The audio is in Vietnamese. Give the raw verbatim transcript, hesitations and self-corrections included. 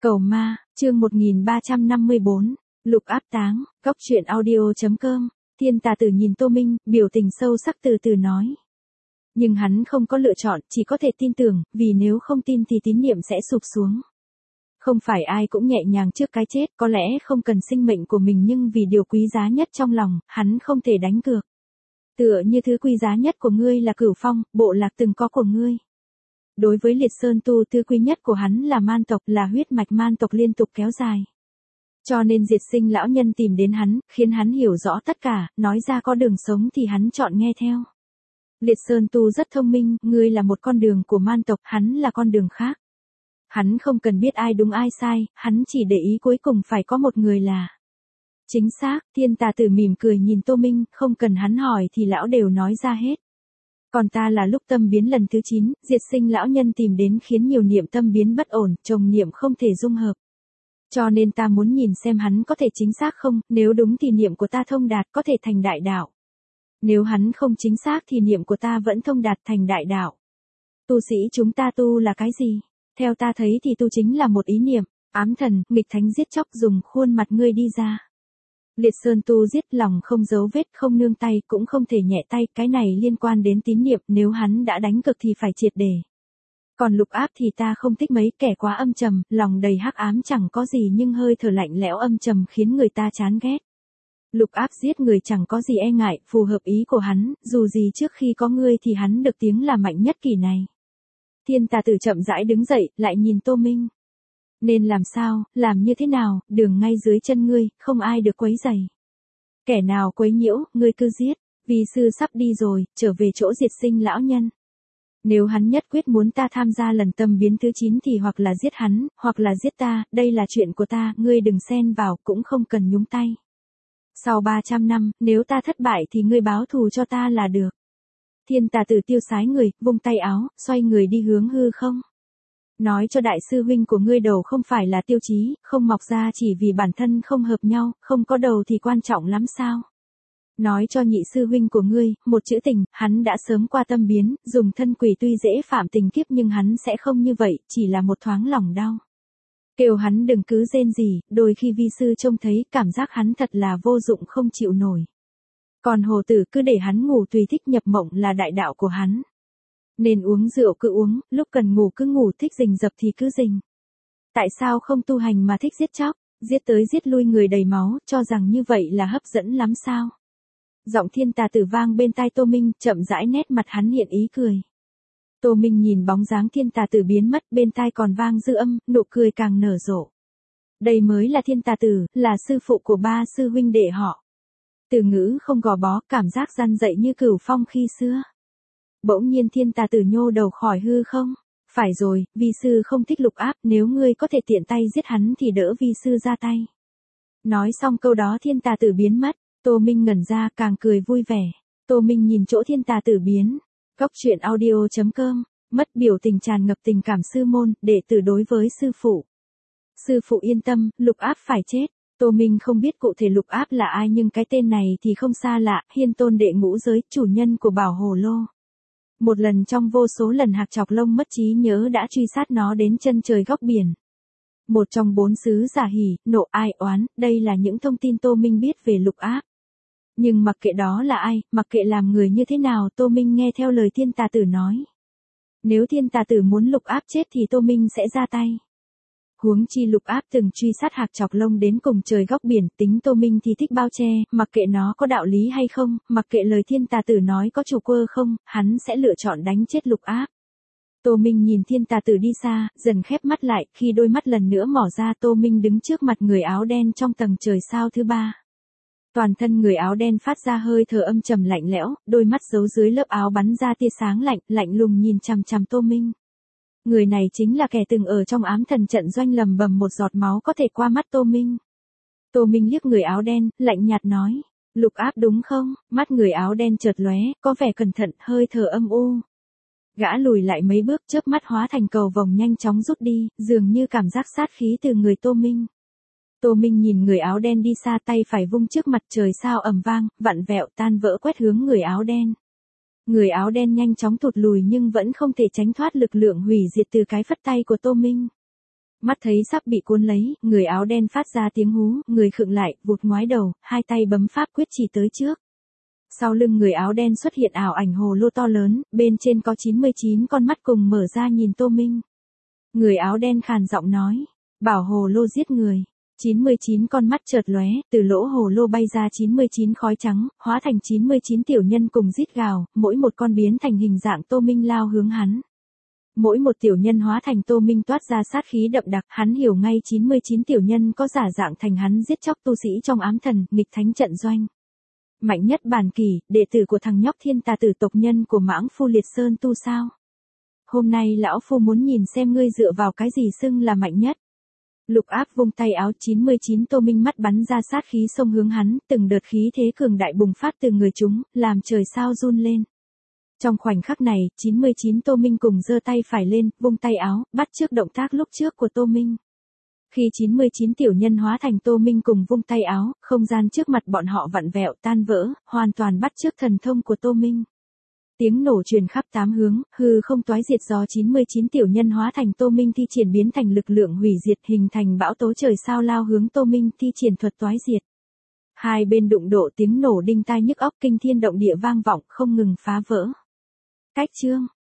Cầu ma, chương một nghìn ba trăm năm mươi bốn, Lục Áp táng, góc truyện audio chấm com, Thiên Tà Tử nhìn Tô Minh, biểu tình sâu sắc từ từ nói. Nhưng hắn không có lựa chọn, chỉ có thể tin tưởng, vì nếu không tin thì tín niệm sẽ sụp xuống. Không phải ai cũng nhẹ nhàng trước cái chết, có lẽ không cần sinh mệnh của mình nhưng vì điều quý giá nhất trong lòng, hắn không thể đánh cược. Tựa như thứ quý giá nhất của ngươi là Cửu Phong, bộ lạc từng có của ngươi. Đối với Liệt Sơn tu thứ quý nhất của hắn là man tộc, là huyết mạch man tộc liên tục kéo dài. Cho nên Diệt Sinh lão nhân tìm đến hắn, khiến hắn hiểu rõ tất cả, nói ra có đường sống thì hắn chọn nghe theo. Liệt Sơn tu rất thông minh, ngươi là một con đường của man tộc, hắn là con đường khác. Hắn không cần biết ai đúng ai sai, hắn chỉ để ý cuối cùng phải có một người là chính xác. Thiên Tà Tử mỉm cười nhìn Tô Minh, không cần hắn hỏi thì lão đều nói ra hết. Còn ta là lúc tâm biến lần thứ chín, Diệt Sinh lão nhân tìm đến khiến nhiều niệm tâm biến bất ổn, chồng niệm không thể dung hợp. Cho nên ta muốn nhìn xem hắn có thể chính xác không, nếu đúng thì niệm của ta thông đạt có thể thành đại đạo. Nếu hắn không chính xác thì niệm của ta vẫn thông đạt thành đại đạo. Tu sĩ chúng ta tu là cái gì? Theo ta thấy thì tu chính là một ý niệm, ám thần, nghịch thánh giết chóc dùng khuôn mặt ngươi đi ra. Liệt Sơn tu giết lòng không giấu vết, không nương tay, cũng không thể nhẹ tay, cái này liên quan đến tín niệm, nếu hắn đã đánh cực thì phải triệt để. Còn Lục Áp thì ta không thích mấy, kẻ quá âm trầm, lòng đầy hắc ám chẳng có gì nhưng hơi thở lạnh lẽo âm trầm khiến người ta chán ghét. Lục Áp giết người chẳng có gì e ngại, phù hợp ý của hắn, dù gì trước khi có ngươi thì hắn được tiếng là mạnh nhất kỳ này. Thiên Tà Tử chậm rãi đứng dậy, lại nhìn Tô Minh. Nên làm sao, làm như thế nào, đường ngay dưới chân ngươi, không ai được quấy rầy. Kẻ nào quấy nhiễu, ngươi cứ giết, vì sư sắp đi rồi, trở về chỗ Diệt Sinh lão nhân. Nếu hắn nhất quyết muốn ta tham gia lần tâm biến thứ chín thì hoặc là giết hắn, hoặc là giết ta, đây là chuyện của ta, ngươi đừng xen vào, cũng không cần nhúng tay. Sau ba trăm năm, nếu ta thất bại thì ngươi báo thù cho ta là được. Thiên Tà Tử tiêu sái người, vung tay áo, xoay người đi hướng hư không. Nói cho đại sư huynh của ngươi đầu không phải là tiêu chí, không mọc ra chỉ vì bản thân không hợp nhau, không có đầu thì quan trọng lắm sao. Nói cho nhị sư huynh của ngươi, một chữ tình, hắn đã sớm qua tâm biến, dùng thân quỷ tuy dễ phạm tình kiếp nhưng hắn sẽ không như vậy, chỉ là một thoáng lòng đau. Kêu hắn đừng cứ rên gì, đôi khi vi sư trông thấy cảm giác hắn thật là vô dụng không chịu nổi. Còn hồ tử cứ để hắn ngủ tùy thích nhập mộng là đại đạo của hắn. Nên uống rượu cứ uống, lúc cần ngủ cứ ngủ, thích rình rập thì cứ rình. Tại sao không tu hành mà thích giết chóc, giết tới giết lui người đầy máu, cho rằng như vậy là hấp dẫn lắm sao? Giọng Thiên Tà Tử vang bên tai Tô Minh, chậm rãi nét mặt hắn hiện ý cười. Tô Minh nhìn bóng dáng Thiên Tà Tử biến mất, bên tai còn vang dư âm, nụ cười càng nở rộ. Đây mới là Thiên Tà Tử, là sư phụ của ba sư huynh đệ họ. Từ ngữ không gò bó, cảm giác răn dậy như Cửu Phong khi xưa. Bỗng nhiên Thiên Tà Tử nhô đầu khỏi hư không. Phải rồi, vi sư không thích Lục Áp, nếu ngươi có thể tiện tay giết hắn thì đỡ vi sư ra tay. Nói xong câu đó Thiên Tà Tử biến mất, Tô Minh ngẩn ra càng cười vui vẻ. Tô Minh nhìn chỗ Thiên Tà Tử biến. Góc truyện audio chấm com, mất biểu tình tràn ngập tình cảm sư môn, đệ tử đối với sư phụ. Sư phụ yên tâm, Lục Áp phải chết. Tô Minh không biết cụ thể Lục Áp là ai nhưng cái tên này thì không xa lạ, Hiên Tôn đệ ngũ giới, chủ nhân của Bảo Hồ Lô. Một lần trong vô số lần Hạc Trọc Lông mất trí nhớ đã truy sát nó đến chân trời góc biển. Một trong bốn sứ giả hỉ, nộ, ai oán, đây là những thông tin Tô Minh biết về Lục Áp. Nhưng mặc kệ đó là ai, mặc kệ làm người như thế nào, Tô Minh nghe theo lời Thiên Tà Tử nói. Nếu Thiên Tà Tử muốn Lục Áp chết thì Tô Minh sẽ ra tay. Huống chi Lục Áp từng truy sát Hạc Trọc Lông đến cùng trời góc biển, tính Tô Minh thì thích bao che, mặc kệ nó có đạo lý hay không, mặc kệ lời Thiên Tà Tử nói có chủ quơ không, hắn sẽ lựa chọn đánh chết Lục Áp. Tô Minh nhìn Thiên Tà Tử đi xa, dần khép mắt lại, khi đôi mắt lần nữa mở ra Tô Minh đứng trước mặt người áo đen trong tầng trời sao thứ ba. Toàn thân người áo đen phát ra hơi thở âm trầm lạnh lẽo, đôi mắt giấu dưới lớp áo bắn ra tia sáng lạnh, lạnh lùng nhìn chằm chằm Tô Minh. Người này chính là kẻ từng ở trong ám thần trận doanh lầm bầm một giọt máu có thể qua mắt Tô Minh. Tô Minh liếc người áo đen, lạnh nhạt nói, Lục Áp đúng không? Mắt người áo đen chợt lóe, có vẻ cẩn thận, hơi thở âm u. Gã lùi lại mấy bước, chớp mắt hóa thành cầu vồng nhanh chóng rút đi, dường như cảm giác sát khí từ người Tô Minh. Tô Minh nhìn người áo đen đi xa, tay phải vung trước mặt, trời sao ầm vang, vặn vẹo tan vỡ quét hướng người áo đen. Người áo đen nhanh chóng thụt lùi nhưng vẫn không thể tránh thoát lực lượng hủy diệt từ cái phất tay của Tô Minh. Mắt thấy sắp bị cuốn lấy, người áo đen phát ra tiếng hú, người khựng lại, vụt ngoái đầu, hai tay bấm pháp quyết chỉ tới trước. Sau lưng người áo đen xuất hiện ảo ảnh hồ lô to lớn, bên trên có chín mươi chín con mắt cùng mở ra nhìn Tô Minh. Người áo đen khàn giọng nói, bảo hồ lô giết người. chín mươi chín con mắt chợt lóe, từ lỗ hồ lô bay ra chín mươi chín khói trắng, hóa thành chín mươi chín tiểu nhân cùng rít gào, mỗi một con biến thành hình dạng Tô Minh lao hướng hắn. Mỗi một tiểu nhân hóa thành Tô Minh toát ra sát khí đậm đặc, hắn hiểu ngay chín mươi chín tiểu nhân có giả dạng thành hắn giết chóc tu sĩ trong ám thần, nghịch thánh trận doanh. Mạnh nhất bản kỳ, đệ tử của thằng nhóc thiên tà tử tộc nhân của mãng phu liệt sơn tu sao. Hôm nay lão phu muốn nhìn xem ngươi dựa vào cái gì xưng là mạnh nhất. Lục Áp vung tay áo, chín mươi chín Tô Minh mắt bắn ra sát khí xông hướng hắn, từng đợt khí thế cường đại bùng phát từ người chúng, làm trời sao run lên. Trong khoảnh khắc này, chín mươi chín Tô Minh cùng giơ tay phải lên, vung tay áo, bắt chước động tác lúc trước của Tô Minh. Khi chín mươi chín tiểu nhân hóa thành Tô Minh cùng vung tay áo, không gian trước mặt bọn họ vặn vẹo tan vỡ, hoàn toàn bắt chước thần thông của Tô Minh. Tiếng nổ truyền khắp tám hướng, hư không toái diệt do chín mươi chín tiểu nhân hóa thành Tô Minh thi triển biến thành lực lượng hủy diệt hình thành bão tố trời sao lao hướng Tô Minh thi triển thuật toái diệt. Hai bên đụng độ tiếng nổ đinh tai nhức óc kinh thiên động địa vang vọng không ngừng phá vỡ. Cách chương